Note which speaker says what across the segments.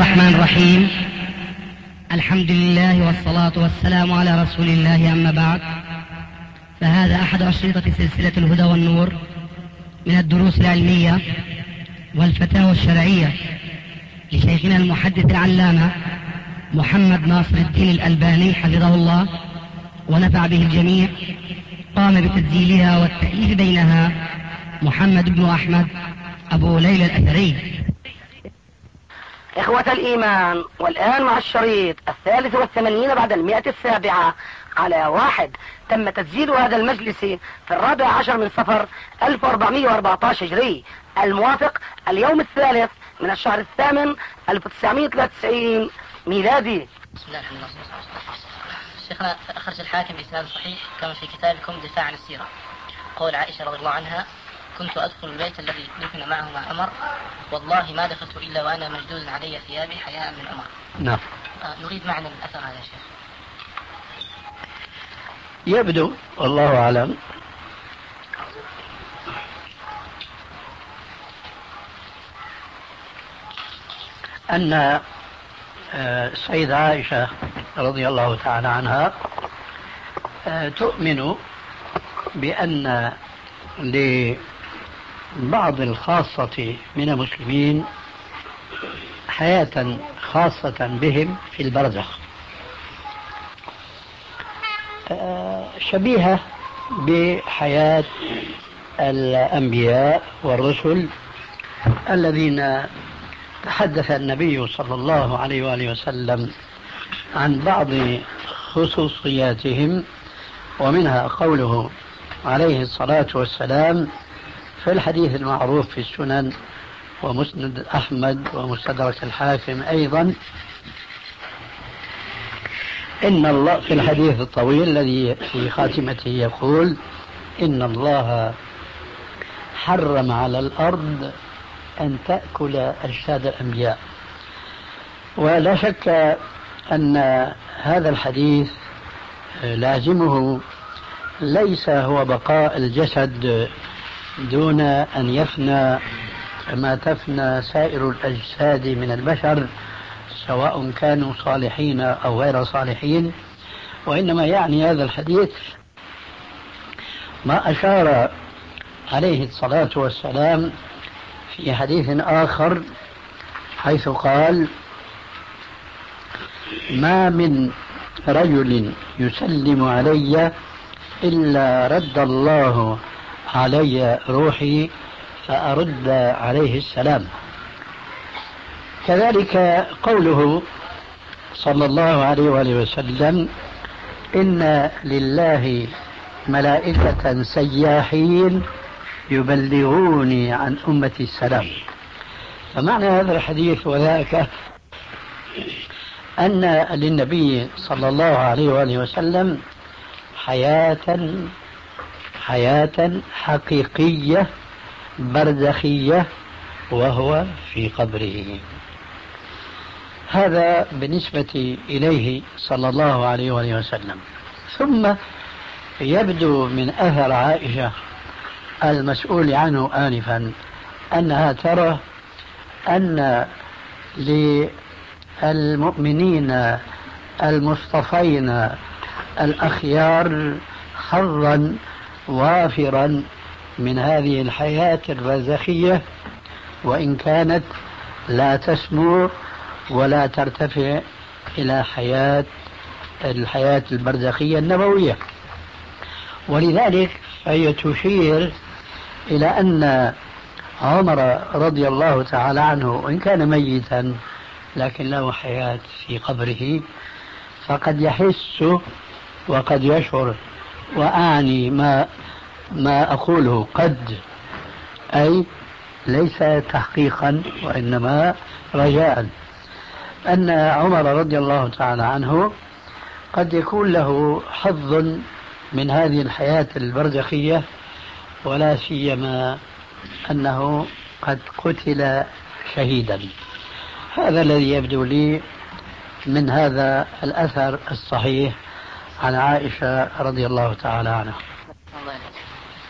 Speaker 1: الرحمن الرحيم. الحمد لله والصلاة والسلام على رسول الله، أما بعد، فهذا أحد أشرطة سلسلة الهدى والنور من الدروس العلمية والفتاوى الشرعية لشيخنا المحدث العلامة محمد ناصر الدين الألباني حفظه الله ونفع به الجميع. قام بتسجيلها والتأليف بينها محمد بن أحمد أبو ليلى الأثري.
Speaker 2: إخوة الإيمان، والآن مع الشريط 83 بعد 107 على 1. تم تسجيل هذا المجلس في 14 من صفر 1414 هجري، الموافق اليوم 3 من الشهر الثامن 1993 ميلادي.
Speaker 3: بسم الله الرحمن الرحيم. شيخنا، أخرج الحاكم بإسناد صحيح كما في كتابكم دفاع عن السيرة قول عائشة رضي الله عنها: كنت أدخل البيت الذي دفن معه مع عمر، والله ما دخلت إلا وأنا مشدود علي ثيابي حياء من عمر.
Speaker 4: نعم.
Speaker 3: نريد معنى الأثر هذا يا شيخ.
Speaker 4: يبدو والله أعلم أن السيدة عائشة رضي الله تعالى عنها تؤمن بأن لبعض الخاصة من المسلمين حياة خاصة بهم في البرزخ، شبيهة بحياة الأنبياء والرسل الذين تحدث النبي صلى الله عليه وآله وسلم عن بعض خصوصياتهم، ومنها قوله عليه الصلاة والسلام في الحديث المعروف في السنن ومسند أحمد ومستدرك الحاكم أيضا: إن الله، في الحديث الطويل الذي في خاتمته يقول: إن الله حرم على الأرض أن تأكل أجساد الأنبياء. ولا شك أن هذا الحديث لازمه ليس هو بقاء الجسد دون أن يفنى كما تفنى سائر الأجساد من البشر، سواء كانوا صالحين أو غير صالحين، وإنما يعني هذا الحديث ما أشار عليه الصلاة والسلام في حديث آخر حيث قال: ما من رجل يسلم علي إلا رد الله علي روحي فأرد عليه السلام. كذلك قوله صلى الله عليه وآله وسلم: إن لله ملائكة سياحين يبلغوني عن أمتي السلام. فمعنى هذا الحديث وذاك أن للنبي صلى الله عليه وآله وسلم حياة حقيقية برزخية وهو في قبره. هذا بالنسبة إليه صلى الله عليه وآله وسلم. ثم يبدو من أثر عائشة المسؤول عنه آنفا أنها ترى أن للمؤمنين المصطفين الأخيار حظا وافرا من هذه الحياة البرزخية، وإن كانت لا تسمو ولا ترتفع إلى الحياة البرزخية النبوية. ولذلك فهي تشير إلى أن عمر رضي الله تعالى عنه وإن كان ميتا لكن له حياة في قبره، فقد يحس وقد يشعر، وأعني ما أقوله قد، أي ليس تحقيقا وإنما رجاء، أن عمر رضي الله تعالى عنه قد يكون له حظ من هذه الحياة البرزخية، ولا سيما أنه قد قتل شهيدا. هذا الذي يبدو لي من هذا الأثر الصحيح عن عائشة رضي الله تعالى عنها.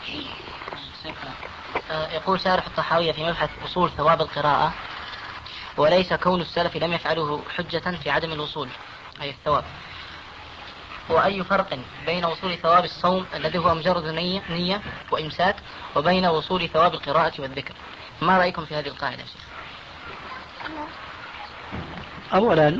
Speaker 3: يقول شارح الطحاوية في مبحث أصول ثواب القراءة: وليس كون السلف لم يفعله حجة في عدم الوصول أي الثواب. وأي فرق بين وصول ثواب الصوم الذي هو مجرد نية وإمساك وبين وصول ثواب القراءة والذكر؟ ما رأيكم في هذه القاعدة يا شيخ؟
Speaker 4: أولا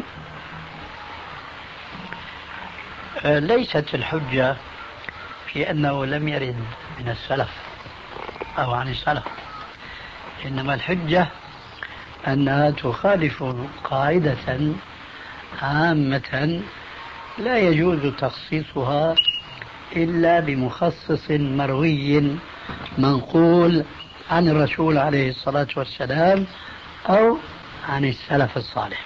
Speaker 4: ليست الحجة في أنه لم يرد من السلف أو عن السلف، إنما الحجة أنها تخالف قاعدة عامة لا يجوز تخصيصها إلا بمخصص مروي منقول عن الرسول عليه الصلاة والسلام أو عن السلف الصالح.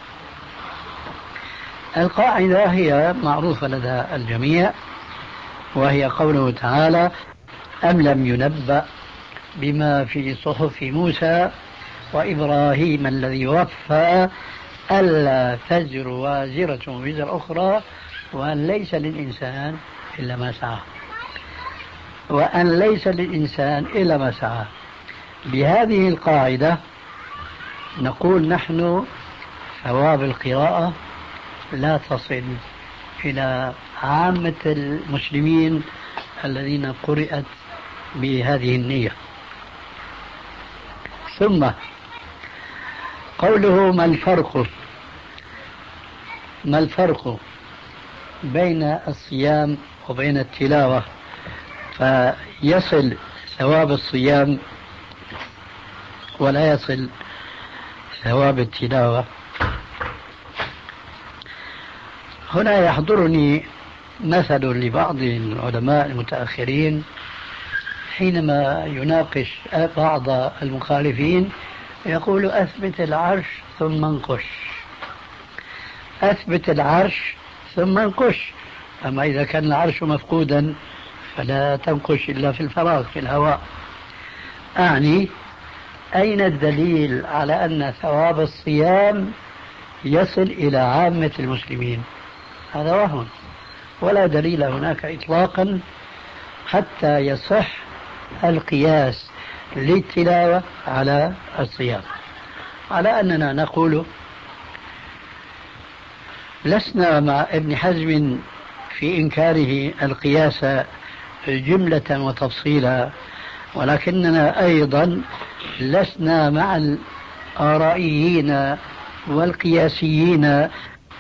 Speaker 4: القاعدة هي معروفة لدى الجميع، وهي قوله تعالى: أم لم ينبأ بما في صحف موسى وإبراهيم الذي وفى ألا تزر وازرة وزر أخرى وأن ليس للإنسان إلا ما سعى، وأن ليس للإنسان إلا ما سعى. بهذه القاعدة نقول نحن ثواب القراءة لا تصل إلى عامة المسلمين الذين قرأت بهذه النية. ثم قوله ما الفرق بين الصيام وبين التلاوة فيصل ثواب الصيام ولا يصل ثواب التلاوة؟ هنا يحضرني مثل لبعض العلماء المتأخرين حينما يناقش بعض المخالفين يقول: أثبت العرش ثم انقش، أثبت العرش ثم انقش. أما إذا كان العرش مفقودا فلا تنقش إلا في الفراغ في الهواء. أعني أين الدليل على أن ثواب الصيام يصل إلى عامة المسلمين؟ هذا وهم، ولا دليل هناك إطلاقا حتى يصح القياس للتلاوة على الصيام. على أننا نقول لسنا مع ابن حزم في إنكاره القياس جملة وتفصيلا، ولكننا أيضا لسنا مع الآرائيين والقياسيين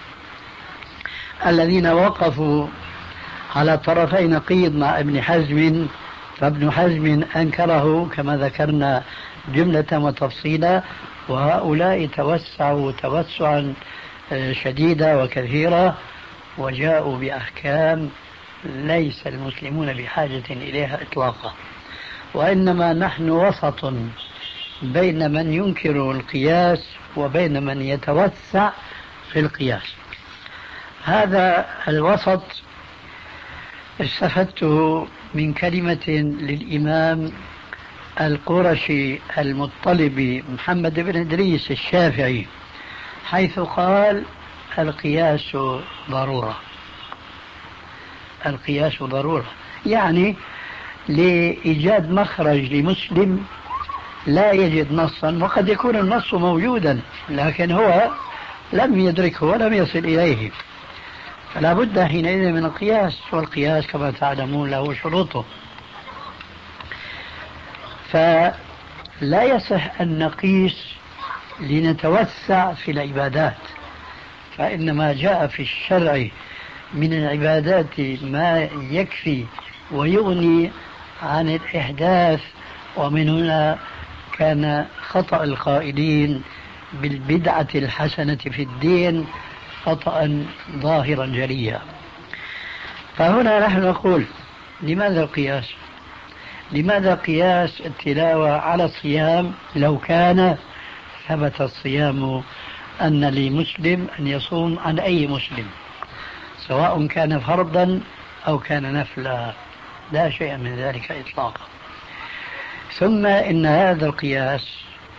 Speaker 4: الذين وقفوا على طرفي نقيض مع ابن حزم، فابن حزم أنكره كما ذكرنا جملة وتفصيلا، وهؤلاء توسعوا توسعا شديدا وكثيرا وجاءوا بأحكام ليس المسلمون بحاجة إليها إطلاقا. وإنما نحن وسط بين من ينكر القياس وبين من يتوسع في القياس. هذا الوسط استفدته من كلمة للإمام القرشي المطلبي محمد بن إدريس الشافعي، حيث قال: القياس ضرورة. القياس ضرورة يعني لإيجاد مخرج لمسلم لا يجد نصا، وقد يكون النص موجودا لكن هو لم يدركه ولم يصل إليه، فلا بد حينئذ من القياس، والقياس كما تعلمون له شروطه. فلا يصح أن نقيس لنتوسع في العبادات، فإنما جاء في الشرع من العبادات ما يكفي ويغني عن الإحداث. ومن هنا كان خطأ القائلين بالبدعة الحسنة في الدين خطأ ظاهرا جليا. فهنا نحن نقول: لماذا القياس؟ لماذا قياس التلاوة على الصيام لو كان ثبت الصيام أن لمسلم أن يصوم عن أي مسلم سواء كان فرضا أو كان نفلا؟ لا شيء من ذلك إطلاقا. ثم إن هذا القياس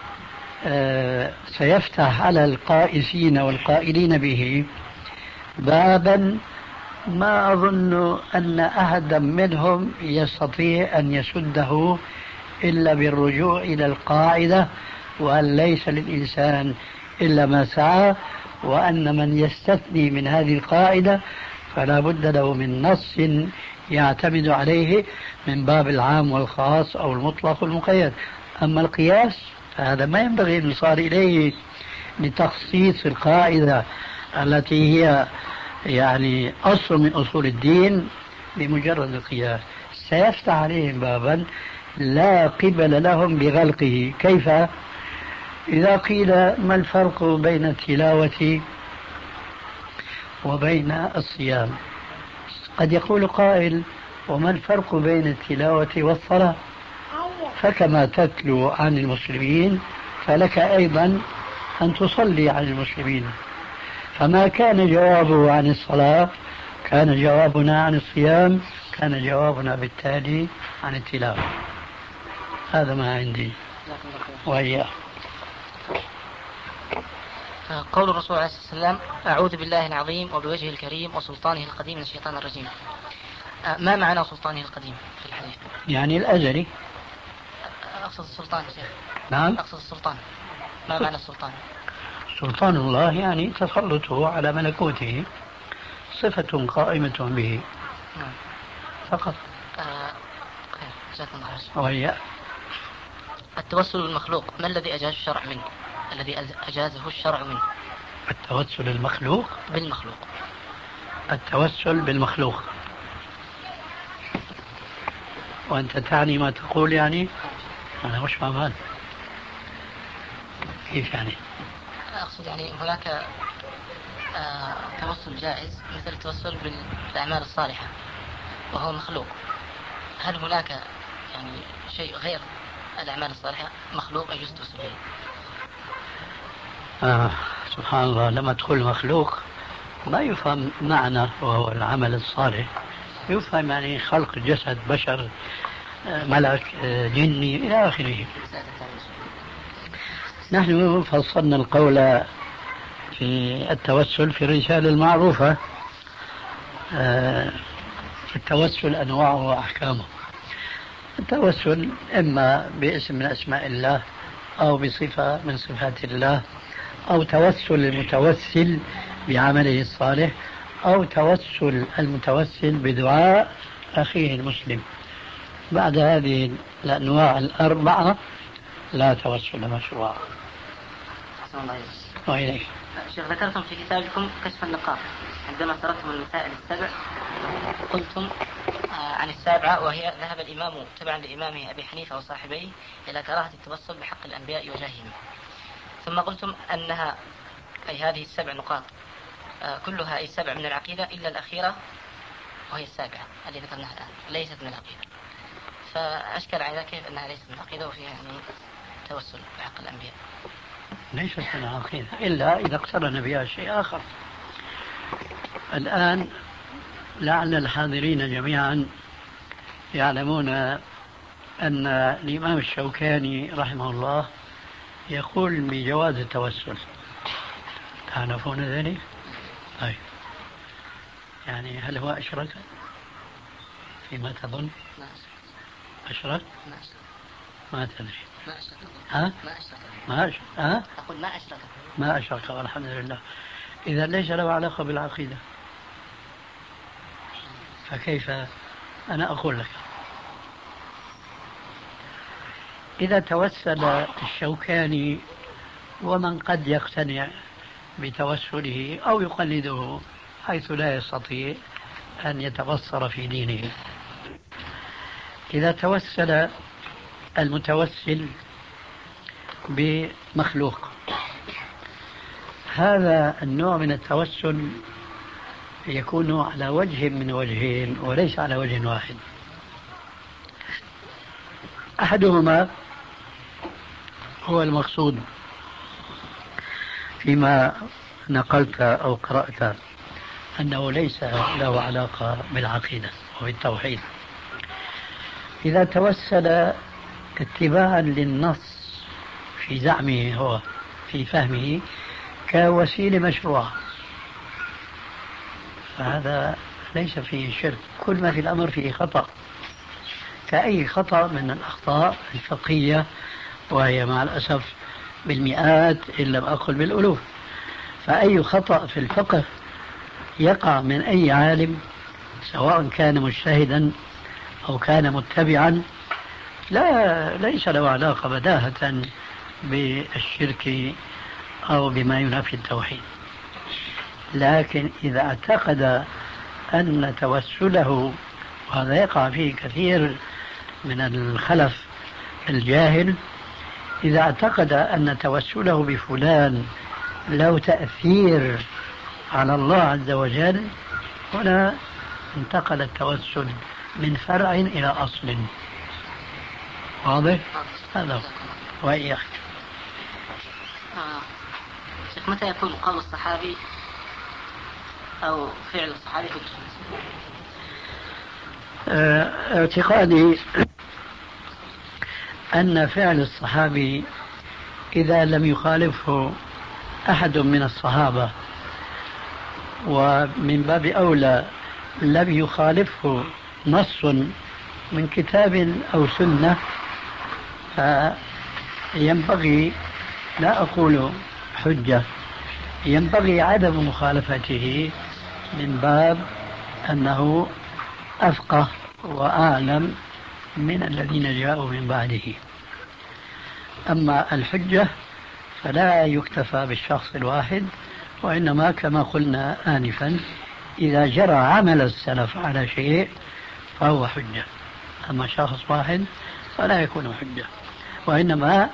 Speaker 4: سيفتح على القائسين والقائلين به بابا ما أظن أن أحدا منهم يستطيع أن يسده إلا بالرجوع إلى القاعدة وأن ليس للإنسان إلا ما سعى، وأن من يستثني من هذه القاعدة فلا بد له من نص يعتمد عليه من باب العام والخاص أو المطلق والمقيد. أما القياس فهذا ما ينبغي أن يصار إليه لتخصيص القاعدة التي هي يعني أصل من أصول الدين بمجرد القياس، سيفتح عليهم بابا لا قبل لهم بغلقه. كيف؟ إذا قيل ما الفرق بين التلاوة وبين الصيام، قد يقول قائل وما الفرق بين التلاوة والصلاة؟ فكما تتلو عن المسلمين فلك أيضا أن تصلي عن المسلمين، فما كان جوابه عن الصلاة كان جوابنا عن الصيام، كان جوابنا بالتالي عن التلاوة. هذا ما عندي وإياه.
Speaker 3: قول الرسول عليه الصلاة والسلام أعوذ بالله العظيم وبوجهه الكريم وسلطانه القديم من الشيطان الرجيم، ما معنى سلطانه القديم في الحديث؟
Speaker 4: يعني الأزلي.
Speaker 3: أقصد السلطان يا شيخ.
Speaker 4: نعم،
Speaker 3: أقصد السلطان. ما معنى السلطان؟
Speaker 4: سلطان الله يعني تسلطه على ملكوته، صفة قائمة به فقط. وهي
Speaker 3: التوسل بالمخلوق ما الذي أجاز الشرع منه؟ الذي أجازه الشرع منه.
Speaker 4: التوسل المخلوق
Speaker 3: بالمخلوق.
Speaker 4: التوسل بالمخلوق، وأنت تعني ما تقول يعني؟ أنا مش فاهم كيف يعني؟
Speaker 3: أقصد يعني هناك توسل جائز مثل التوسل بالأعمال الصالحة وهو مخلوق، هل هناك يعني شيء غير الأعمال الصالحة مخلوق يجوز التوسل به؟
Speaker 4: سبحان الله، لما تقول مخلوق ما يفهم معنى وهو العمل الصالح، يفهم يعني خلق جسد بشر، ملك، جني إلى آخره. نحن فصلنا القول في التوسل في الرسالة المعروفة. التوسل أنواعه وأحكامه. التوسل إما باسم من أسماء الله أو بصفة من صفات الله، أو توسل المتوسل بعمله الصالح، أو توسل المتوسل بدعاء أخيه المسلم. بعد هذه الأنواع الأربعة لا توسل مشروع. وإليك.
Speaker 3: شيخ ذكرتم في كتابكم كشف النقاط عندما تركتم المسائل السبع قلتم عن السابعة وهي ذهب الإمام تبعا لإمامه أبي حنيفة وصاحبيه إلى كراهة التوسل بحق الأنبياء وجاههم، ثم قلتم أنها أي هذه السبع نقاط كلها أي سبع من العقيدة إلا الأخيرة وهي السابعة التي ذكرناها الآن ليست من العقيدة، فأشكل على كيف أنها ليست من العقيدة وفيها يعني توسل بحق الأنبياء؟
Speaker 4: ليست من العقيدة إلا إذا اقترن بها شيء آخر. الآن لعل الحاضرين جميعا يعلمون أن الإمام الشوكاني رحمه الله يقول بجواز التوسل. تعرفون ذلك؟ طيب، يعني هل هو أشرك فيما تظن؟ أشرك؟ ما تدري.
Speaker 3: أقول ما أشرك.
Speaker 4: ما أشرك والحمد لله. إذا ليس له علاقة بالعقيدة، فكيف؟ أنا أقول لك، إذا توسل الشوكاني ومن قد يقتنع بتوسله أو يقلده حيث لا يستطيع أن يتبصر في دينه، إذا توسل المتوسل بمخلوق، هذا النوع من التوسل يكون على وجه من وجهين وليس على وجه واحد. أحدهما هو المقصود فيما نقلت أو قرأت أنه ليس له علاقة بالعقيدة وبالتوحيد. إذا توسل اتباعا للنص في زعمه هو في فهمه كوسيلة مشروعة، فهذا ليس فيه شرك، كل ما في الأمر فيه خطأ كأي خطأ من الأخطاء الفقهية، وهي مع الأسف بالمئات إن لم أقل بالألوف. فأي خطأ في الفقه يقع من أي عالم سواء كان مجتهدا أو كان متبعا ليس له علاقة بداهة بالشرك أو بما ينافي التوحيد. لكن إذا اعتقد أن توسله، وهذا يقع فيه كثير من الخلف الجاهل، إذا اعتقد أن توسله بفلان له تأثير على الله عز وجل، هنا انتقل التوسل من فرع إلى أصل. واضح؟ هذا هو. وإياك.
Speaker 3: شيخ، متى يكون قول الصحابي أو فعل الصحابي حجة؟
Speaker 4: اعتقادي أن فعل الصحابي إذا لم يخالفه أحد من الصحابة، ومن باب أولى لم يخالفه نص من كتاب أو سنة، فينبغي، لا أقول حجة، ينبغي عدم مخالفته من باب أنه أفقه وأعلم من الذين جاءوا من بعده. أما الحجة فلا يكتفى بالشخص الواحد، وإنما كما قلنا آنفا إذا جرى عمل السلف على شيء فهو حجة. أما شخص واحد فلا يكون حجة، وإنما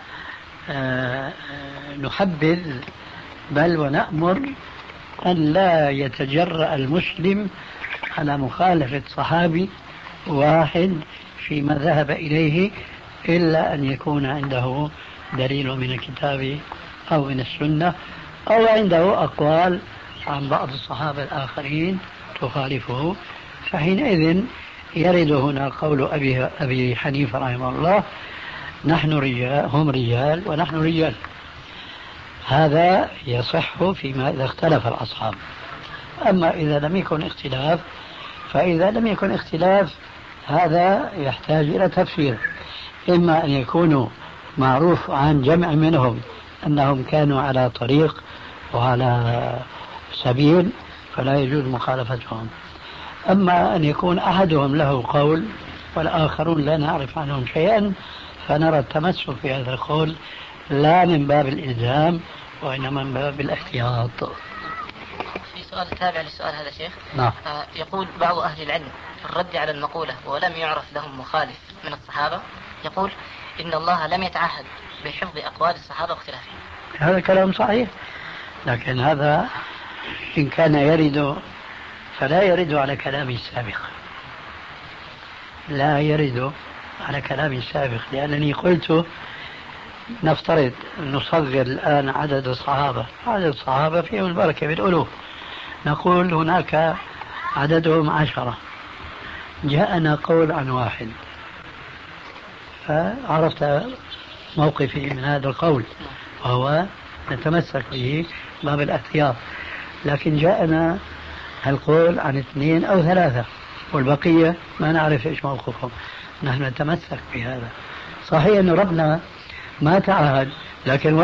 Speaker 4: نحبذ بل ونأمر أن لا يتجرأ المسلم على مخالفة صحابي واحد فيما ذهب إليه إلا أن يكون عنده دليل من الكتاب أو من السنة، أو عنده أقوال عن بعض الصحابة الآخرين تخالفه، فحينئذ يرد هنا قول أبي حنيفة رحمه الله: نحن رجال، هم رجال ونحن رجال. هذا يصح فيما إذا اختلف الأصحاب. أما إذا لم يكن اختلاف، فإذا لم يكن اختلاف هذا يحتاج إلى تفسير، إما أن يكونوا معروف عن جمع منهم أنهم كانوا على طريق وعلى سبيل فلا يجوز مخالفتهم، أما أن يكون أحدهم له قول والآخرون لا نعرف عنهم شيئا، فنرى التمسك في هذا القول لا من باب الإلزام وإنما من باب الاحتياط.
Speaker 3: في سؤال تابع للسؤال هذا شيخ.
Speaker 4: نعم.
Speaker 3: يقول بعض أهل العلم في الرد على المقولة ولم يعرف لهم مخالف من الصحابة، يقول إن الله لم يتعهد بحفظ أقوال الصحابة واختلافهم.
Speaker 4: هذا كلام صحيح، لكن هذا إن كان يرد فلا يرد على كلام السابق، لا يرد على كلام السابق، لأنني قلت نفترض نصغر الآن عدد الصحابة، عدد الصحابة فيهم البركة بالألوف، نقول هناك عددهم 10، جاءنا قول عن واحد فعرفت موقفي من هذا القول وهو نتمسك به باب الاحتياط. لكن جاءنا القول عن 2 أو 3 والبقية ما نعرف إيش موقفهم، نحن نتمسك بهذا. صحيح أن ربنا ما تعهد، لكن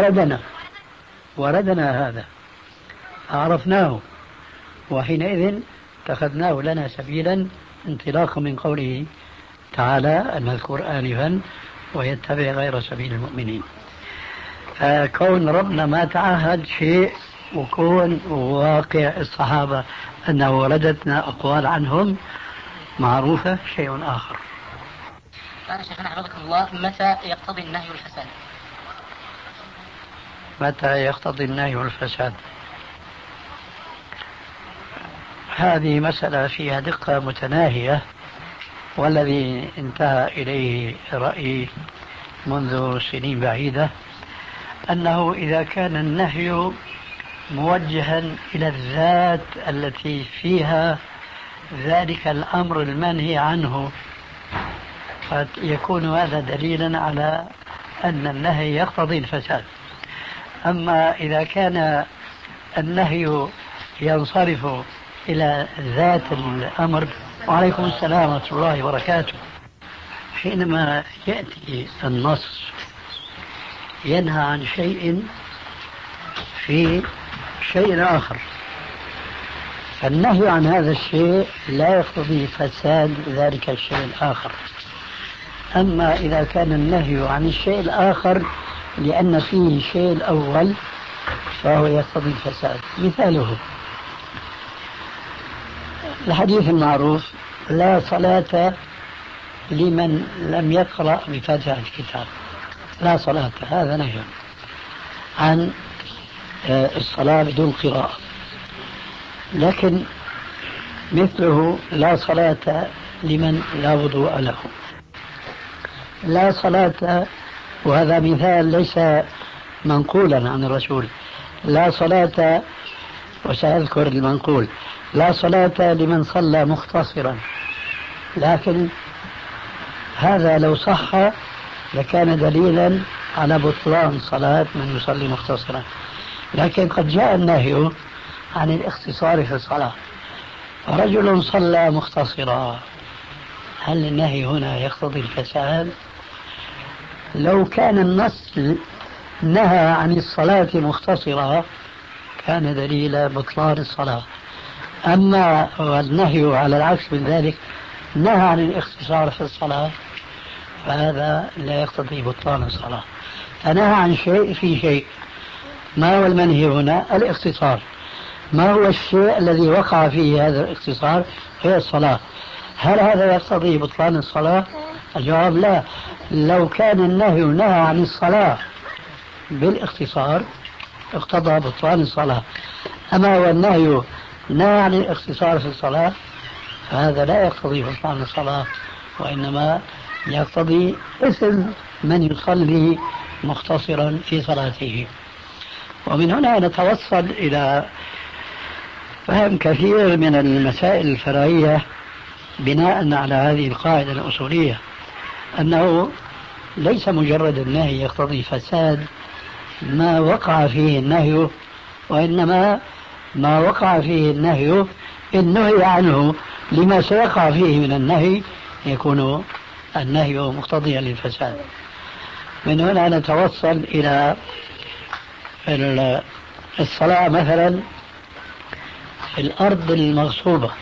Speaker 4: وردنا هذا عرفناه، وحينئذ اتخذناه لنا سبيلا انطلاقا من قوله تعالى المذكور آنفا: ويتبع غير سبيل المؤمنين. فكون ربنا ما تعهد شيء، وكون واقع الصحابة أنه وردتنا أقوال عنهم معروفة شيء آخر.
Speaker 3: قال شيخنا حفظكم الله: متى يقتضي النهي الفساد؟
Speaker 4: متى يقتضي النهي الفساد؟ هذه مسألة فيها دقة متناهية، والذي انتهى إليه رأيي منذ سنين بعيدة أنه إذا كان النهي موجها إلى الذات التي فيها ذلك الأمر المنهي عنه، فيكون هذا دليلا على أن النهي يقتضي الفساد. أما إذا كان النهي ينصرف إلى ذات الأمر، وعليكم السلام ورحمة الله وبركاته، حينما يأتي النص ينهى عن شيء في شيء آخر، فالنهي عن هذا الشيء لا يقتضي فساد ذلك الشيء الآخر. أما إذا كان النهي عن الشيء الآخر لأن فيه الشيء الأول فهو يقتضي الفساد. مثاله الحديث المعروف: لا صلاة لمن لم يقرأ بفاتحة الكتاب. لا صلاة، هذا نهي عن الصلاة بدون قراءة. لكن مثله لا صلاة لمن لا وضوء له. لا صلاة، وهذا مثال ليس منقولا عن الرسول. لا صلاة، وسأذكر المنقول: لا صلاة لمن صلى مختصرا. لكن هذا لو صح لكان دليلا على بطلان صلاة من يصلي مختصرا. لكن قد جاء النهي عن الاختصار في الصلاة، رجل صلى مختصرا، هل النهي هنا يقتضي الفساد؟ لو كان النص نهى عن الصلاة مختصرة كان دليل بطلان الصلاة. أما النهي على العكس من ذلك، نهى عن الاختصار في الصلاة، فهذا لا يقتضي بطلان الصلاة. فنهى عن شيء في شيء. ما هو المنهي هنا؟ الاختصار. ما هو الشيء الذي وقع فيه هذا الاختصار؟ هي الصلاة. هل هذا يقتضي بطلان الصلاة؟ الجواب لا. لو كان النهي نهى عن الصلاة بالاختصار اقتضى بطلان الصلاة. أما هو النهي نهى عن الاختصار في الصلاة فهذا لا يقتضي بطلان الصلاة، وإنما يقتضي إثم من يصلي مختصرا في صلاته. ومن هنا نتوصل إلى فهم كثير من المسائل الفرعية بناء على هذه القاعدة الأصولية، أنه ليس مجرد النهي يقتضي فساد ما وقع فيه النهي، وإنما ما وقع فيه النهي إن نهي عنه لما سيقع فيه من النهي يكون النهي مقتضيا للفساد. من هنا نتوصل إلى الصلاة مثلا في الأرض المغصوبة.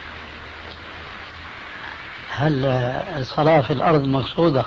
Speaker 4: هل الصلاة في الأرض المغصوبة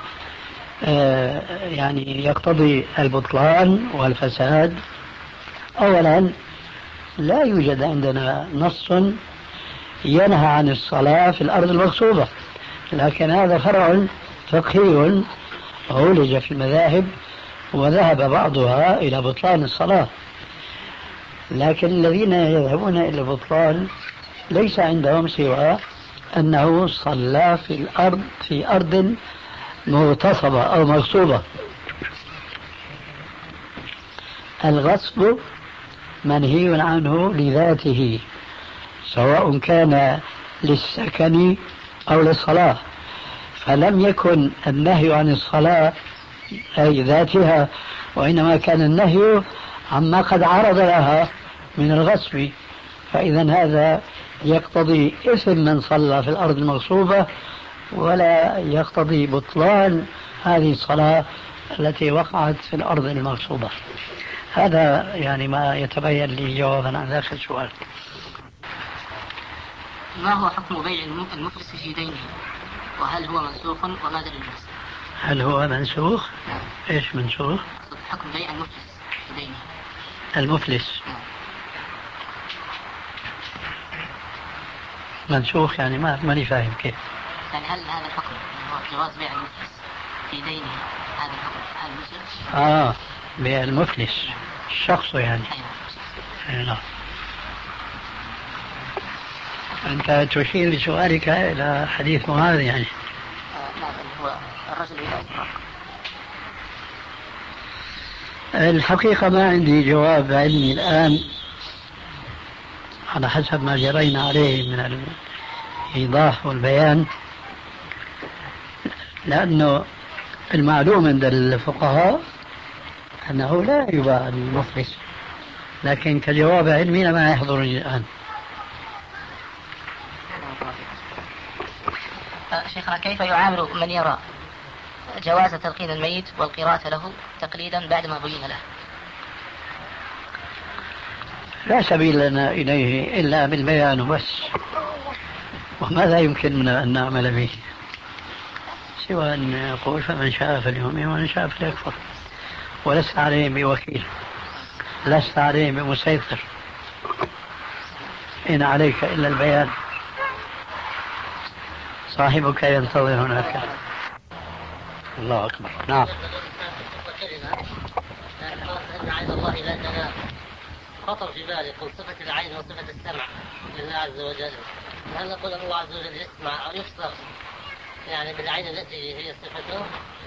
Speaker 4: يعني يقتضي البطلان والفساد؟ أولا لا يوجد عندنا نص ينهى عن الصلاة في الأرض المغصوبة، لكن هذا فرع فقهي عولج في المذاهب وذهب بعضها إلى بطلان الصلاة. لكن الذين يذهبون إلى البطلان ليس عندهم سوى أنه صلى في أرض مغتصبة أو مغصوبة. الغصب منهي عنه لذاته، سواء كان للسكن أو للصلاة، فلم يكن النهي عن الصلاة أي ذاتها، وإنما كان النهي عما قد عرض لها من الغصب. فإذا هذا يقتضي إثم من صلى في الأرض المغصوبة، ولا يقتضي بطلان هذه الصلاة التي وقعت في الأرض المغصوبة. هذا يعني ما يتبين لي جوابا عن ذاك السؤال.
Speaker 3: ما هو حكم بيع المفلس في دينه، وهل هو منسوخ وما دليل المنسوخ؟
Speaker 4: هل هو منسوخ؟ ايش منسوخ؟
Speaker 3: حكم بيع المفلس في دينه.
Speaker 4: المفلس منسوخ يعني ماني فاهم كيف.
Speaker 3: يعني هل هذا الحكم هو جواز بيع المفلس في دينه، هذا الحكم هل مسلم؟
Speaker 4: بيع المفلس الشخص يعني. نعم. أنت تشير بسؤالك إلى حديث معاذ يعني.
Speaker 3: نعم، هو الرجل إذا أسرق.
Speaker 4: الحقيقة ما عندي جواب علمي الآن على حسب ما جرينا عليه من الإيضاح والبيان، لأنه المعلوم عند الفقهاء أنه لا يباع المفلس، لكن كجواب علمي ما يحضرني الآن.
Speaker 3: شيخنا، كيف يعامل من يرى جواز تلقين الميت والقراءة له تقليدا بعدما بين له.
Speaker 4: لا سبيل لنا إليه إلا بالبيان بس، وماذا يمكن من أن نعمل به سوى أن يقول فمن شاء فليؤمن ومن شاء فليكفر، ولست عليهم بوكيل، لست عليهم بمسيطر، إن عليك إلا البيان. صاحبك ينتظر هناك. الله أكبر. نعم.
Speaker 3: أن عين الله لا تنام، خطر في بالي قل صفة العين وصفة السمع لله عز وجل، هل نقول الله عز وجل يسمع أو يبصر يعني بالعين التي هي صفته؟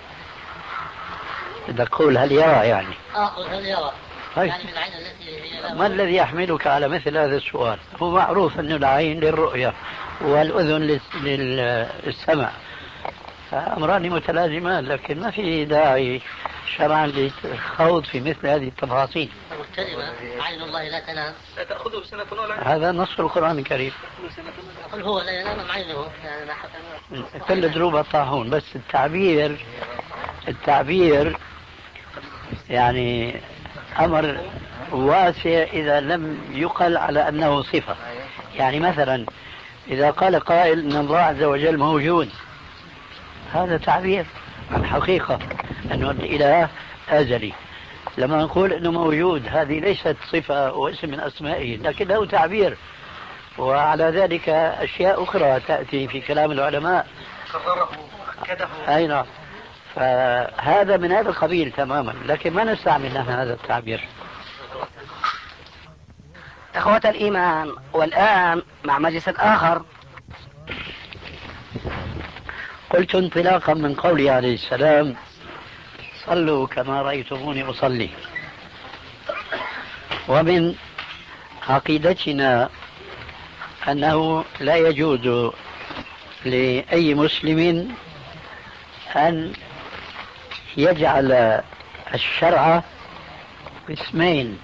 Speaker 4: إذا قول هل يرى يعني؟
Speaker 3: أقول هل يرى يعني بالعين التي هي.
Speaker 4: ما الذي يحملك على مثل هذا السؤال؟ هو معروف أن العين للرؤية والأذن للسمع، أمران متلازمان، لكن ما في داعي شرعا للخوض في مثل هذه التفاصيل.
Speaker 3: الكلمة عين الله لا تنام
Speaker 5: لا تأخذه سنة ولا
Speaker 4: هذا نص القرآن الكريم.
Speaker 3: قل هو لا ينام عينه يعني
Speaker 4: كل دروب طاحون، بس التعبير يعني أمر واسع إذا لم يقل على أنه صفة. يعني مثلا إذا قال قائل أن الله عز وجل موجود، هذا تعبير عن حقيقة أنه الإله أزلي. لما نقول أنه موجود هذه ليست صفة واسم من أسمائه، لكنه تعبير، وعلى ذلك أشياء أخرى تأتي في كلام العلماء أي نعم. فهذا من هذا القبيل تماما، لكن ما نستعمل هذا التعبير.
Speaker 2: إخوة الإيمان، والآن مع مجلس آخر.
Speaker 4: قلت انطلاقا من قوله عليه السلام صلوا كما رأيتموني أصلي، ومن عقيدتنا أنه لا يجوز لأي مسلم أن يجعل الشرع قسمين،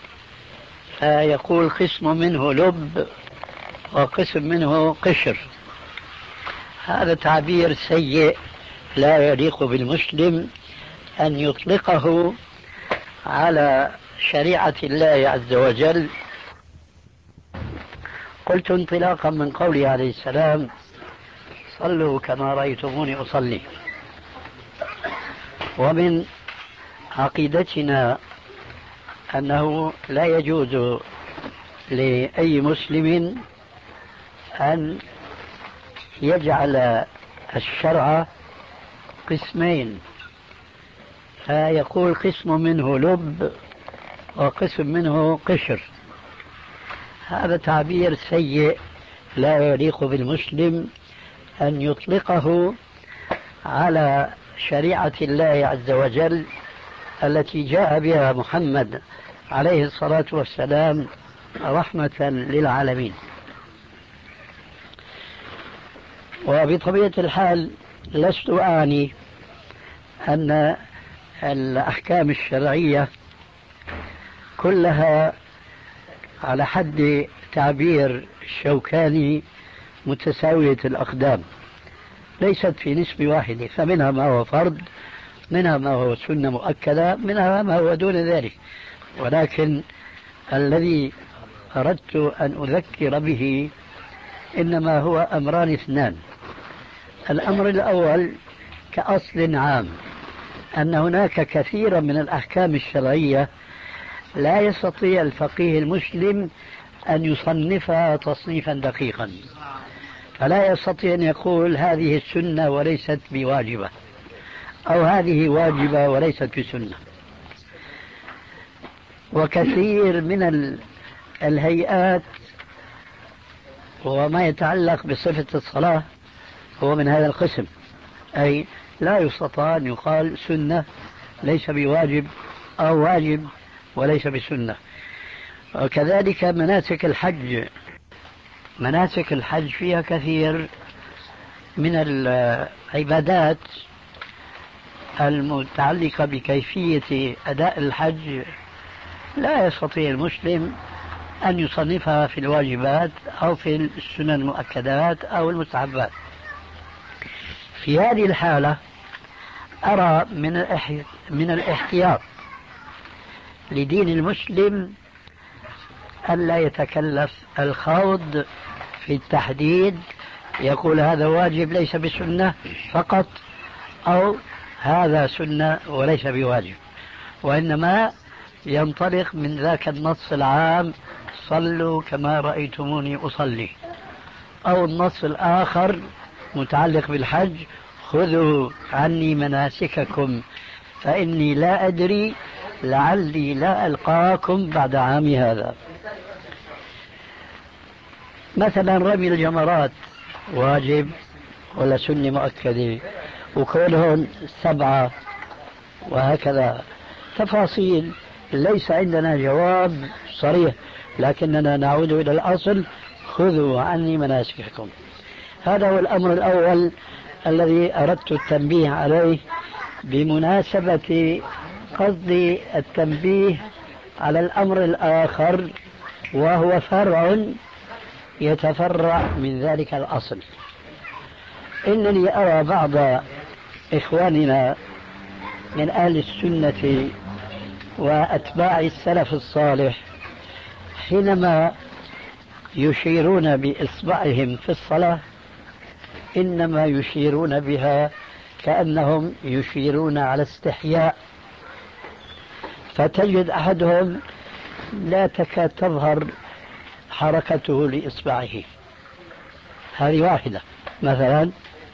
Speaker 4: فيقول قسم منه لب وقسم منه قشر. هذا تعبير سيء لا يليق بالمسلم أن يطلقه على شريعة الله عز وجل. قلت انطلاقا من قوله عليه السلام صلوا كما رأيتموني أصلي، ومن عقيدتنا أنه لا يجوز لأي مسلم أن يجعل الشرع قسمين، فيقول قسم منه لب وقسم منه قشر. هذا تعبير سيء لا يليق بالمسلم أن يطلقه على شريعة الله عز وجل التي جاء بها محمد عليه الصلاة والسلام رحمة للعالمين. وبطبيعة الحال لست أعني أن الأحكام الشرعية كلها على حد تعبير الشوكاني متساوية الأقدام، ليست في نسبة واحدة، فمنها ما هو فرض، منها ما هو سنة مؤكدة، منها ما هو دون ذلك. ولكن الذي أردت أن أذكر به إنما هو أمران اثنان. الأمر الأول كأصل عام أن هناك كثيرا من الأحكام الشرعية لا يستطيع الفقيه المسلم أن يصنفها تصنيفا دقيقا، فلا يستطيع أن يقول هذه السنة وليست بواجبة، أو هذه واجبة وليست بسنة. وكثير من الهيئات وما يتعلق بصفة الصلاة هو من هذا القسم، أي لا يستطيع أن يقال سنة ليس بواجب، أو واجب وليس بسنة. وكذلك مناسك الحج فيها كثير من العبادات المتعلقة بكيفية أداء الحج لا يستطيع المسلم أن يصنفها في الواجبات أو في السنن المؤكدات أو المستحبات. في هذه الحالة أرى من الاحتياط لدين المسلم ألا يتكلف الخوض في التحديد، يقول هذا واجب ليس بسنة فقط، أو هذا سنة وليس بواجب، وإنما ينطلق من ذاك النص العام: صلوا كما رأيتموني أصلي، أو النص الآخر متعلق بالحج: خذوا عني مناسككم فإني لا أدري لعلي لا ألقاكم بعد عامي هذا. مثلا رمي الجمرات واجب ولا سنة مؤكدة، وكلهم 7 وهكذا، تفاصيل ليس عندنا جواب صريح، لكننا نعود إلى الأصل: خذوا عني مناسككم. هذا هو الأمر الأول الذي أردت التنبيه عليه بمناسبة قصد التنبيه على الأمر الآخر، وهو فرع يتفرع من ذلك الأصل. إنني أرى بعض إخواننا من أهل السنة وأتباع السلف الصالح حينما يشيرون بإصبعهم في الصلاة إنما يشيرون بها كأنهم يشيرون على استحياء، فتجد أحدهم لا تكاد تظهر حركته لإصبعه. هذه واحدة. مثلا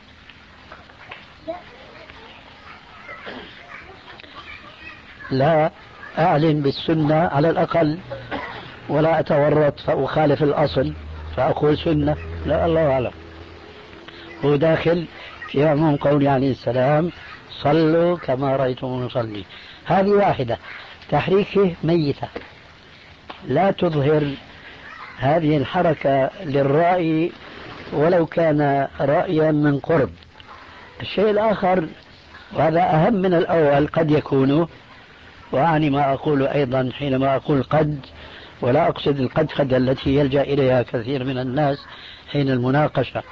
Speaker 4: لا أعلن بالسنة على الأقل، ولا أتورط فأخالف الأصل فأقول سنة، لا، الله أعلم. هو داخل في عموم قول عليه السلام: صلوا كما رأيتم نصلي. هذه واحدة، تحريكه ميتة، لا تظهر هذه الحركة للرأي ولو كان رأيا من قرب. الشيء الآخر، وهذا أهم من الأول، قد يكون، وأعني ما أقول أيضا حينما أقول قد، ولا أقصد القد التي يلجأ إليها كثير من الناس حين المناقشة.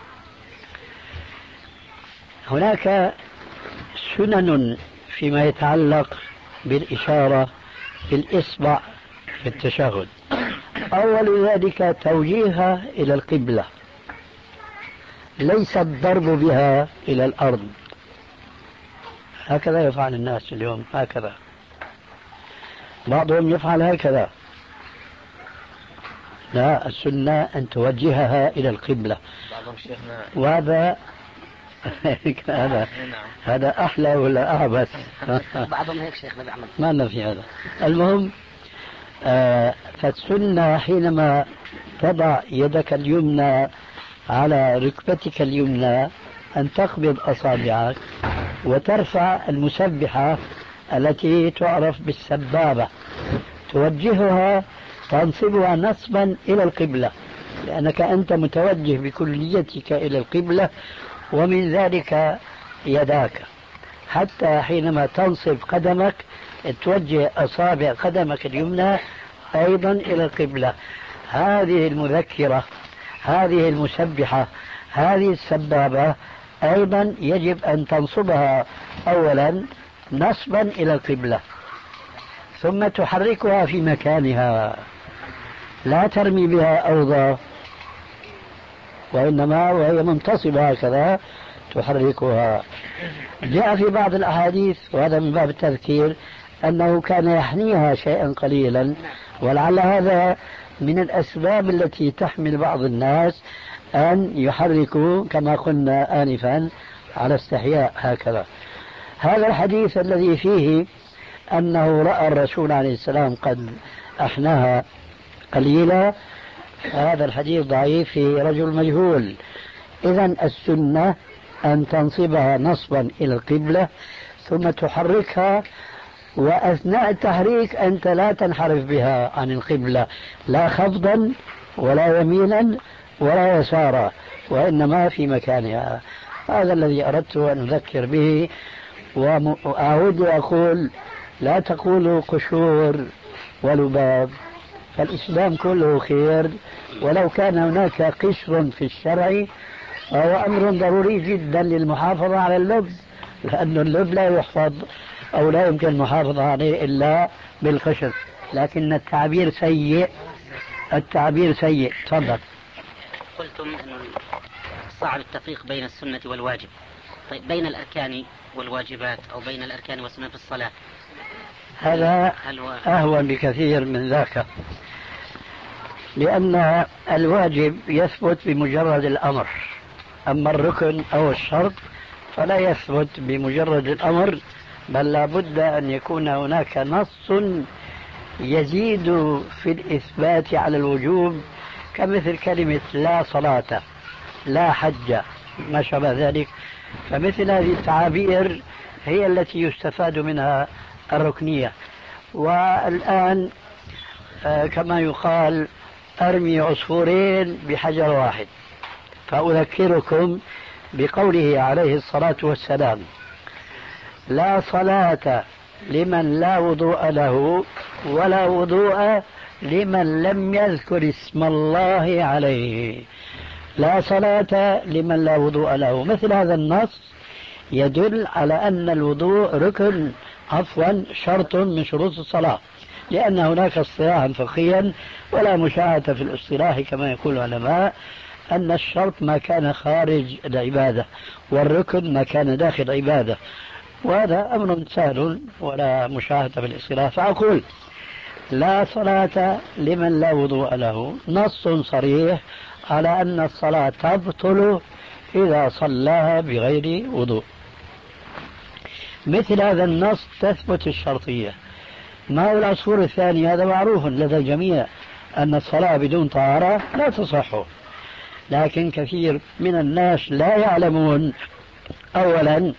Speaker 4: هناك سنن فيما يتعلق بالإشارة بالإصبع في التشهد. أول ذلك توجيهها إلى القبلة، ليس الضرب بها إلى الأرض. هكذا يفعل الناس اليوم، هكذا بعضهم يفعل هكذا. لا، السنة أن توجهها إلى القبلة، وهذا هذا أحلى ولا أعبث؟
Speaker 2: بعضهم هيك شيخنا بيعمل،
Speaker 4: ما لنا في هذا. المهم، فالسنة حينما تضع يدك اليمنى على ركبتك اليمنى أن تقبض أصابعك وترفع المسبحة التي تعرف بالسبابة، توجهها، تنصبها نصبا إلى القبلة، لأنك أنت متوجه بكليتك إلى القبلة، ومن ذلك يداك، حتى حينما تنصب قدمك توجه أصابع قدمك اليمنى أيضا إلى القبلة. هذه المذكرة، هذه المسبحة، هذه السبابة أيضا يجب أن تنصبها أولا نصبا إلى القبلة، ثم تحركها في مكانها، لا ترمي بها أوضة، وإنما وهي منتصبة هكذا تحركها. جاء في بعض الأحاديث، وهذا من باب التذكير، أنه كان يحنيها شيئا قليلا، ولعل هذا من الأسباب التي تحمل بعض الناس أن يحركوا كما قلنا آنفا على استحياء هكذا. هذا الحديث الذي فيه أنه رأى الرسول عليه السلام قد أحناها قليلا، هذا الحديث ضعيف، في رجل مجهول. إذن السنة أن تنصبها نصبا إلى القبلة ثم تحركها، وأثناء التحريك أنت لا تنحرف بها عن القبلة، لا خفضا ولا يمينا ولا يسارا، وإنما في مكانها. هذا الذي أردت أن أذكر به، وأعود وأقول: لا تقولوا قشور ولباب، فالإسلام كله خير، ولو كان هناك قشر في الشرع فهو أمر ضروري جدا للمحافظة على اللبس لأن اللب لا يحفظ أو لا يمكن المحافظة عليه إلا بالقشر، لكن التعبير سيء. التعبير سيء. تفضل.
Speaker 5: قلتم أنه صعب التفريق بين السنة والواجب. طيب بين الأركان والواجبات أو بين الأركان والسنة في الصلاة
Speaker 4: هذا أهون بكثير من ذاك، لأن الواجب يثبت بمجرد الأمر، أما الركن أو الشرط فلا يثبت بمجرد الأمر، بل لا بد أن يكون هناك نص يزيد في الإثبات على الوجوب، كمثل كلمة لا صلاة، لا حج، ما شابه ذلك. فمثل هذه التعابير هي التي يستفاد منها الركنية. والآن كما يقال أرمي عصفورين بحجر واحد، فأذكركم بقوله عليه الصلاة والسلام: لا صلاة لمن لا وضوء له ولا وضوء لمن لم يذكر اسم الله عليه. لا صلاة لمن لا وضوء له. مثل هذا النص يدل على أن الوضوء ركن، عفوا شرط من شروط الصلاة، لأن هناك اصطلاحا فقهيا ولا مشاهدة في الاصطلاح كما يقول العلماء، أن الشرط ما كان خارج العبادة والركن ما كان داخل العبادة، وهذا أمر سهل ولا مشاهدة في الاصطلاح. فأقول لا صلاة لمن لا وضوء له، نص صريح على أن الصلاة تبطل إذا صلاها بغير وضوء. مثل هذا النص تثبت الشرطية. ما هو العصفور الثاني؟ هذا معروف لدى الجميع أن الصلاة بدون طهارة لا تصح، لكن كثير من الناس لا يعلمون أولا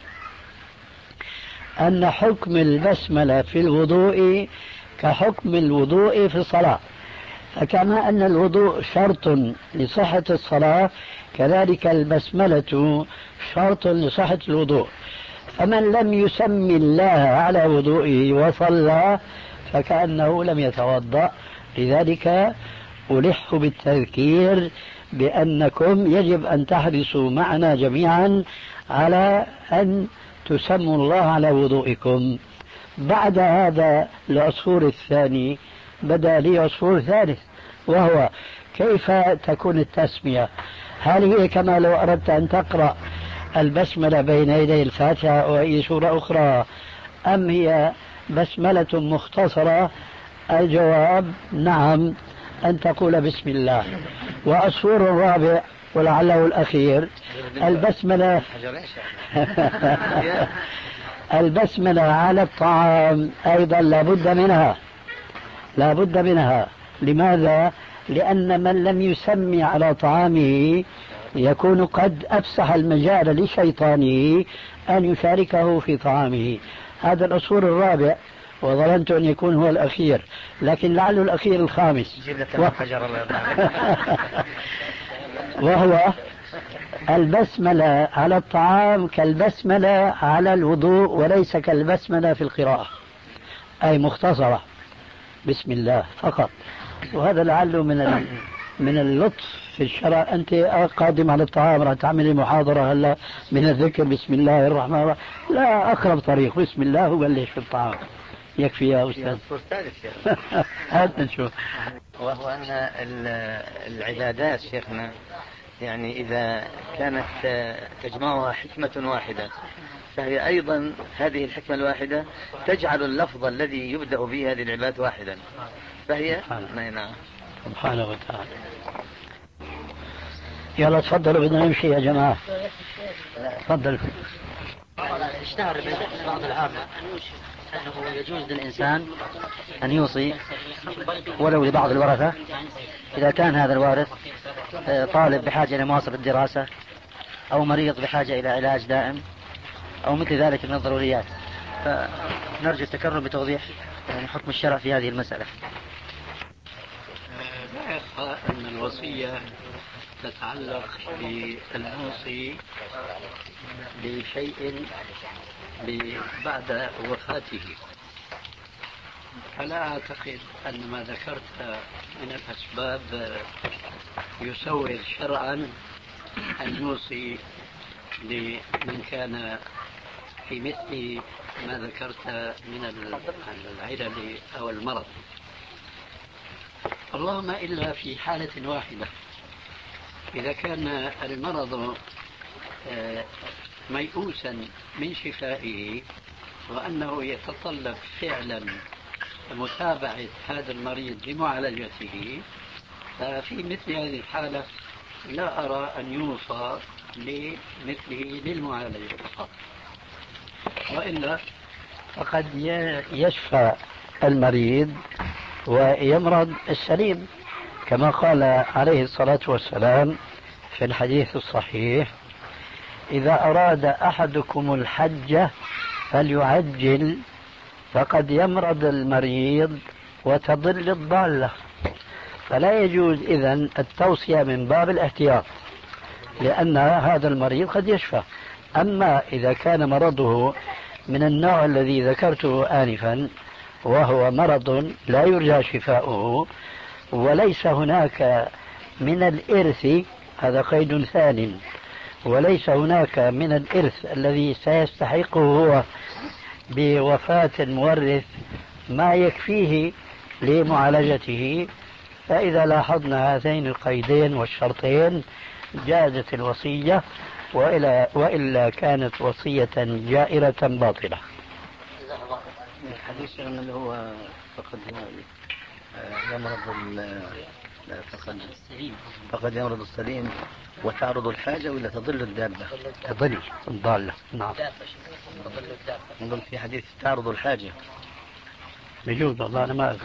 Speaker 4: أن حكم البسملة في الوضوء كحكم الوضوء في الصلاة، فكما أن الوضوء شرط لصحة الصلاة كذلك البسملة شرط لصحة الوضوء. فمن لم يسمي الله على وضوئه وصلى فكأنه لم يتوضأ. لذلك ألح بالتذكير بأنكم يجب أن تحرصوا معنا جميعا على أن تسموا الله على وضوئكم. بعد هذا العصفور الثاني بدأ لي عصفور ثالث، وهو كيف تكون التسمية؟ هل هي كما لو أردت أن تقرأ البسملة بين يدي الفاتحة أو أي سورة أخرى، أم هي بسملة مختصرة؟ الجواب نعم، أن تقول بسم الله. وعصفور الرابع ولعله الأخير البسملة البسملة على الطعام أيضا لا بد منها. لماذا؟ لأن من لم يسمي على طعامه يكون قد أفسح المجال لشيطانه أن يشاركه في طعامه. هذا العصفور الرابع، وظننت أن يكون هو الأخير، لكن لعله الأخير الخامس وهو البسملة على الطعام كالبسملة على الوضوء، وليس كالبسملة في القراءة، أي مختصرة بسم الله فقط. وهذا لعله من اللطف في الشرع. أنت قادم على الطعام راح تعملي محاضرة هلا من الذكر بسم الله الرحمن الرحيم، لا، أقرب طريق بسم الله وبلش في الطعام، يكفي يا أستاذ. هات نشوف.
Speaker 6: وهو أن العبادات شيخنا يعني إذا كانت تجمعها حكمة واحدة، فهي أيضا هذه الحكمة الواحدة تجعل اللفظ الذي يبدأ به هذه العبادات واحدا، فهي نعم.
Speaker 4: سبحانه وتعالى. يلا تفضلوا، بدنا نمشي يا جماعة. تفضل.
Speaker 5: اشتهر بين بعض العامة أنه يجوز للإنسان أن يوصي ولو لبعض الورثة إذا كان هذا الوارث طالب بحاجة لمواصلة الدراسة أو مريض بحاجة إلى علاج دائم أو مثل ذلك من الضروريات. فنرجو التكرم بتوضيح يعني حكم الشرع في هذه المسألة.
Speaker 4: لا يخفى أن الوصية تتعلق بالموصي بشيء بعد وفاته، فلا أعتقد أن ما ذكرت من الأسباب يسوغ شرعا أن يوصي لمن كان في مثل ما ذكرت من العلل أو المرض، اللهم إلا في حالة واحدة، إذا كان المرض ميؤوسا من شفائه وأنه يتطلب فعلا متابعة هذا المريض لمعالجته، ففي مثل هذه الحالة لا أرى أن يوصى لمثله للمعالجة فقط، وإلا فقد يشفى المريض ويمرض السليم، كما قال عليه الصلاة والسلام في الحديث الصحيح: إذا أراد أحدكم الحج فليعجل، فقد يمرض المريض وتضل الضالة. فلا يجوز إذن التوصية من باب الاحتياط، لأن هذا المريض قد يشفى. أما إذا كان مرضه من النوع الذي ذكرته آنفا، وهو مرض لا يرجى شفاؤه، وليس هناك من الإرث، هذا قيد ثانٍ، وليس هناك من الإرث الذي سيستحقه هو بوفاة المورث ما يكفيه لمعالجته، فإذا لاحظنا هذين القيدين والشرطين جازت الوصية، وإلا كانت وصية جائرة باطلة.
Speaker 5: الحديث اللي هو فقد يمرض السليم وتعرض الحاجة، ولا تضل الدابة؟
Speaker 4: تضل الضالة. نعم.
Speaker 5: نقول في حديث تعرض الحاجة
Speaker 4: بجوز والله أنا ما أعرف.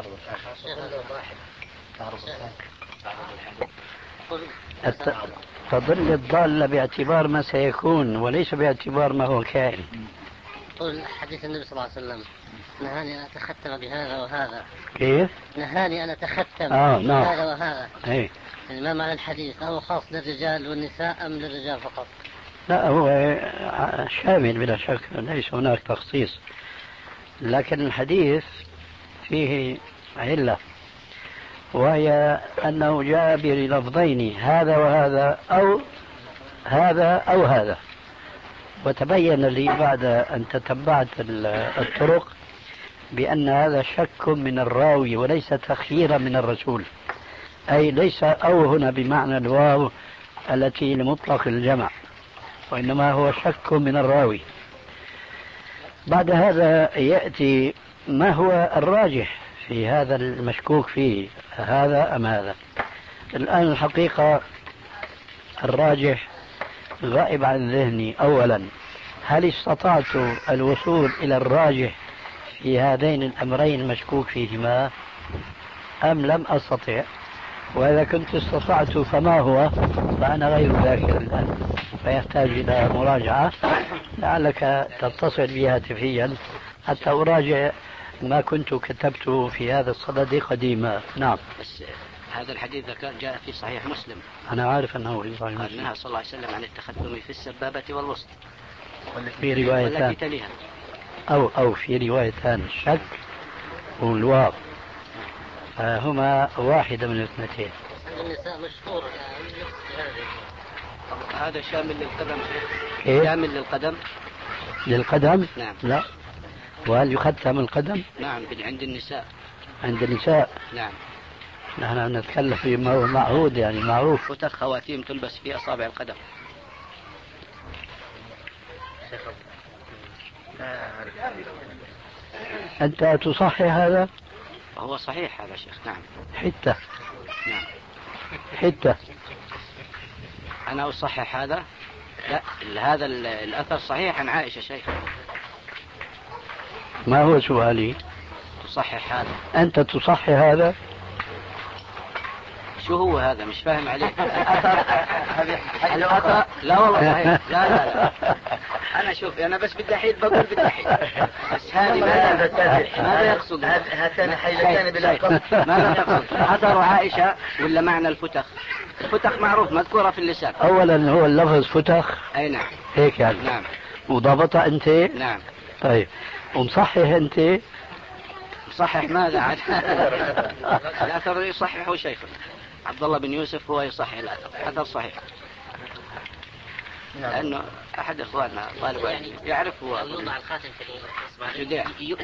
Speaker 4: تضل الضالة باعتبار ما سيكون وليس باعتبار ما هو كائن.
Speaker 3: قل حديث النبي صلى الله عليه وسلم: نهاني أن أتختم بهذا وهذا.
Speaker 4: كيف؟
Speaker 3: نهاني أن أتختم
Speaker 4: نعم.
Speaker 3: بهذا وهذا.
Speaker 4: إيه؟
Speaker 3: يعني ما معنى الحديث؟ هو خاص للرجال والنساء أم للرجال فقط؟
Speaker 4: لا، هو شامل بلا شك، ليس هناك تخصيص، لكن الحديث فيه علة، وهي أنه جاء بلفظين: هذا وهذا، أو هذا أو هذا. وتبين لي بعد أن تتبعت الطرق بأن هذا شك من الراوي وليس تخييرا من الرسول، أي ليس أو هنا بمعنى الواو التي لمطلق الجمع، وإنما هو شك من الراوي. بعد هذا يأتي ما هو الراجح في هذا المشكوك فيه، هذا أم هذا. الآن الحقيقة الراجح غائب عن ذهني. أولا، هل استطعت الوصول إلى الراجح في هذين الأمرين المشكوك فيهما أم لم أستطع؟ وإذا كنت استطعت فما هو؟ فأنا غير ذاكر الآن، فيحتاج إلى مراجعة، لعلك تتصل بي هاتفيا حتى أراجع ما كنت كتبته في هذا الصدد قديما. نعم.
Speaker 2: بس هذا الحديث جاء في صحيح مسلم.
Speaker 4: أنا عارف أنه في صحيح مسلم.
Speaker 2: قال نهى صلى الله عليه وسلم عن التختم في السبابة والوسط
Speaker 4: في روايتان،
Speaker 2: والتي تليها،
Speaker 4: أو في روايتان الشك والواو، فهما واحدة من الاثنتين.
Speaker 3: النساء مشهور
Speaker 2: هذا شامل للقدم.
Speaker 4: إيه؟
Speaker 2: شامل للقدم.
Speaker 4: للقدم؟
Speaker 2: نعم.
Speaker 4: لا. وهل يختم القدم؟
Speaker 2: نعم، عند النساء.
Speaker 4: عند النساء؟
Speaker 2: نعم.
Speaker 4: نحن نتكلم فيما هو معهود، يعني معروف.
Speaker 2: فتخ خواتيم تلبس في أصابع القدم.
Speaker 4: أنت تصحح هذا؟
Speaker 2: وهو صحيح هذا شيخ. نعم.
Speaker 4: حتة.
Speaker 2: نعم.
Speaker 4: حتة.
Speaker 2: أنا أصحح هذا؟ لا، هذا الأثر صحيح عن عائشة شيخ.
Speaker 4: ما هو سؤالي؟
Speaker 2: تصحح هذا؟
Speaker 4: أنت تصحح هذا؟
Speaker 2: شو هو هذا؟ مش فاهم عليه. الأثر لا والله صحيح. لا أنا شوف، أنا بس بدي أحيل، بقول بدي أحيل، بس هذه ماذا يقصد؟
Speaker 5: هاتان حيلتان بلا قصد.
Speaker 2: ماذا يقصد؟ أثر عائشة ولا معنى الفتخ؟ الفتخ معروف مذكورة في اللسان.
Speaker 4: أولا هو اللفظ فتخ.
Speaker 2: أي نعم.
Speaker 4: هيك يعني.
Speaker 2: نعم.
Speaker 4: مضابطة أنت؟
Speaker 2: نعم.
Speaker 4: طيب، ومصحح أنت؟
Speaker 2: صحح ماذا عاد؟ الأثر يصححه شيخ عبد الله بن يوسف، هو يصحح الأثر. الأثر صحيح. لأنه أحد إخواننا طالب علم يعرف هو
Speaker 3: يوضع الخاتم في الإصبع
Speaker 2: جديع.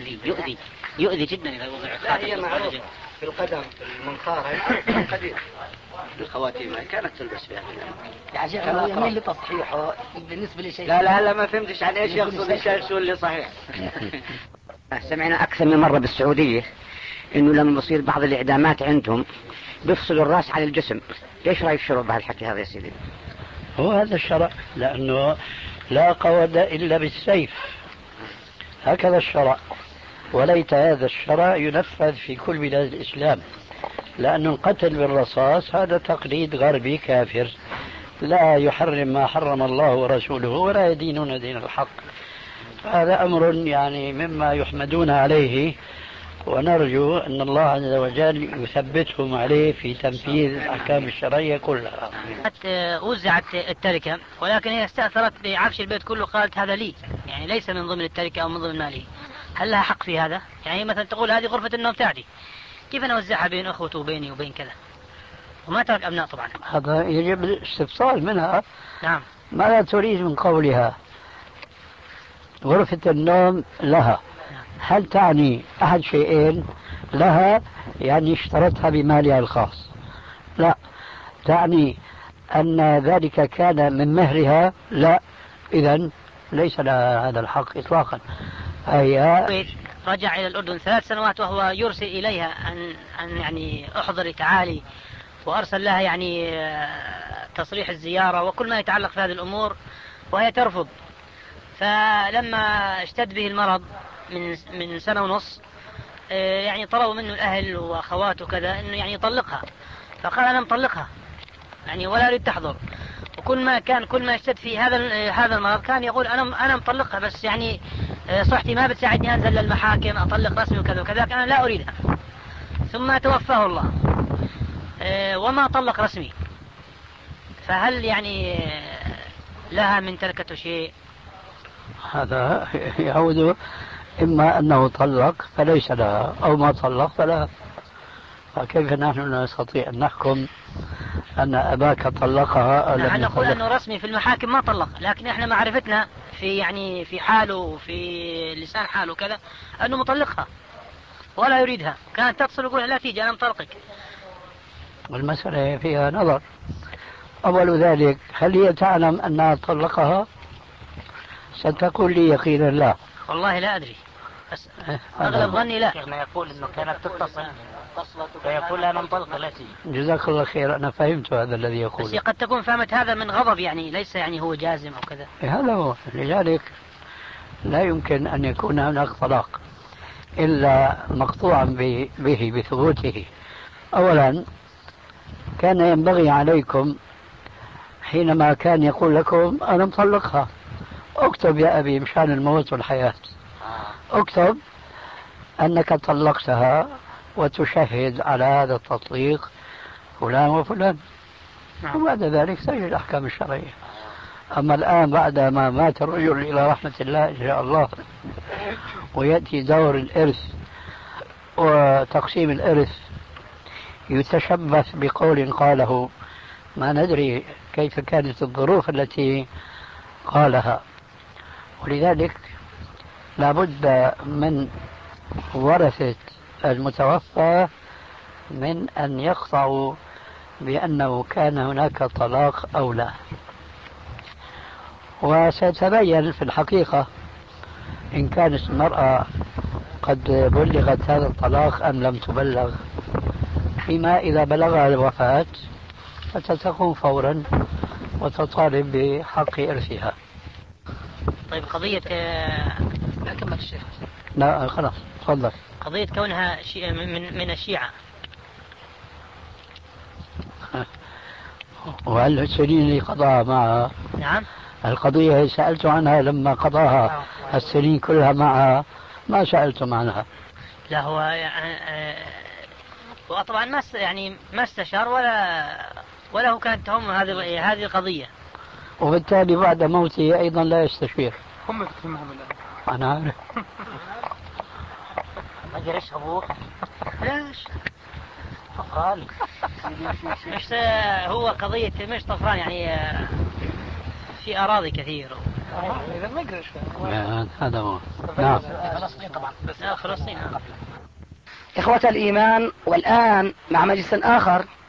Speaker 3: يؤذي جدا إذا وضع
Speaker 2: لا
Speaker 3: الخاتم
Speaker 2: هي
Speaker 3: في الإصبع.
Speaker 2: معروف في القدم في المنخار قديم. الخواتيم كانت تلبس فيها
Speaker 1: يا شيخ هو يميل لتصحيحه بالنسبة لشيء.
Speaker 2: لا ما فهمتش عن ايش يقصد الشيخ شو اللي صحيح.
Speaker 1: سمعنا أكثر من مرة بالسعودية إنه لما بصير بعض الإعدامات عندهم بيفصلوا الرأس عن الجسم. إيش رأيك الشرع بهالحكي هذا يا سيدي؟
Speaker 4: هو هذا الشرع، لأنه لا قود إلا بالسيف، هكذا الشرع. وليت هذا الشرع ينفذ في كل بلاد الإسلام، لأن القتل بالرصاص هذا تقليد غربي كافر، لا يحرم ما حرم الله ورسوله ولا يدينون دين الحق. هذا أمر يعني مما يحمدون عليه، ونرجو أن الله عز وجل يثبتهم عليه في تنفيذ الأحكام الشرعية كلها.
Speaker 3: وزعت التركة، ولكن هي استأثرت بعفش البيت كله، قالت هذا لي، يعني ليس من ضمن التركة أو من ضمن مالي. هل لها حق في هذا؟ يعني مثلا تقول هذه غرفة النوم تاعتي، كيف أنا أوزعها بين أخوته وبيني وبين كذا؟ وما ترك أبناء طبعا.
Speaker 4: هذا يجب الاستفصال منها.
Speaker 3: نعم.
Speaker 4: ماذا تريد من قولها غرفة النوم لها؟ هل تعني أحد شيئين؟ لها يعني اشترتها بمالها الخاص، لا تعني أن ذلك كان من مهرها، لا، إذن ليس لها هذا الحق إطلاقا. هي
Speaker 3: رجع إلى الأردن 3 سنوات وهو يرسل إليها أن يعني احضري تعالي، وأرسل لها يعني تصريح الزيارة وكل ما يتعلق في هذه الأمور، وهي ترفض. فلما اشتد به المرض من 1.5 سنة يعني طلبوا منه الأهل وأخواته كذا أنه يعني يطلقها، فقال أنا مطلقها يعني ولا أريد تحضر. وكل ما اشتد في هذا المرض كان يقول أنا مطلقها، بس يعني صحتي ما بتساعدني أنزل للمحاكم أطلق رسمي وكذا وكذا، أنا لا أريدها. ثم توفاه الله وما طلق رسمي. فهل يعني لها من تركته شيء؟
Speaker 4: هذا يعود إما أنه طلق فليس لها، أو ما طلق فلا. فكيف نحن نستطيع أن نحكم أن أباك طلقها أو لم
Speaker 3: نحن نقول
Speaker 4: يطلقها؟
Speaker 3: أنه رسمي في المحاكم ما طلق، لكن إحنا معرفتنا في حاله وفي لسان حاله كذا أنه مطلقها ولا يريدها. كانت تتصل ويقول لا تيجي أنا مطلقك.
Speaker 4: والمسألة فيها نظر. أول ذلك، هل هي تعلم أنها طلقها؟ ستقول لي يقينا لا.
Speaker 3: والله لا أدري، بس أغلب ظني لا.
Speaker 1: شيخنا يقول إنه كانت تتصل فيقول أنا مطلقة لا تيجي.
Speaker 4: جزاك الله خير، أنا فهمت هذا الذي يقول.
Speaker 3: بس قد تكون فهمت هذا من غضب، يعني ليس يعني هو جازم أو كذا.
Speaker 4: هذا هو، لذلك لا يمكن أن يكون هناك طلاق إلا مقطوعا به بثبوته. أولا، كان ينبغي عليكم حينما كان يقول لكم أنا مطلقها، اكتب يا أبي مشان الموت والحياة، اكتب أنك طلقتها وتشهد على هذا التطليق فلان وفلان، وبعد ذلك تجد الأحكام الشرعية. أما الآن بعد ما مات الرجل إلى رحمة الله إن شاء الله، ويأتي دور الإرث وتقسيم الإرث، يتشبث بقول قاله ما ندري كيف كانت الظروف التي قالها. ولذلك لابد من ورثة المتوفى من أن يقطعوا بأنه كان هناك طلاق أو لا. وستبين في الحقيقة إن كانت المرأة قد بلغت هذا الطلاق أم لم تبلغ. فيما إذا بلغها الوفاة فتقوم فورا وتطالب بحق إرثها.
Speaker 3: طيب قضية أكمل الشيخ.
Speaker 4: لا خلاص تفضل.
Speaker 3: قضية كونها من الشيعة،
Speaker 4: وهل السنين اللي قضاها معها؟
Speaker 3: نعم.
Speaker 4: القضية سألت عنها لما قضاها السنين كلها معها، ما سألتم عنها.
Speaker 3: لا هو وطبعا ما استشار ولا هو كانت تهم هذه القضية،
Speaker 4: وبالتالي بعد موته أيضا لا يستشير.
Speaker 1: هم تكتمهم الآن.
Speaker 4: أنا عارف.
Speaker 1: ما جريش أبوك؟
Speaker 3: ليش؟
Speaker 1: طفران.
Speaker 3: مش هو قضية مش طفران، يعني في أراضي كثيرة.
Speaker 2: إذا ما يقدرش
Speaker 4: هذا هو. نعم.
Speaker 3: فلسطين طبعا. فلسطين.
Speaker 1: إخوة الإيمان، والآن مع مجلس آخر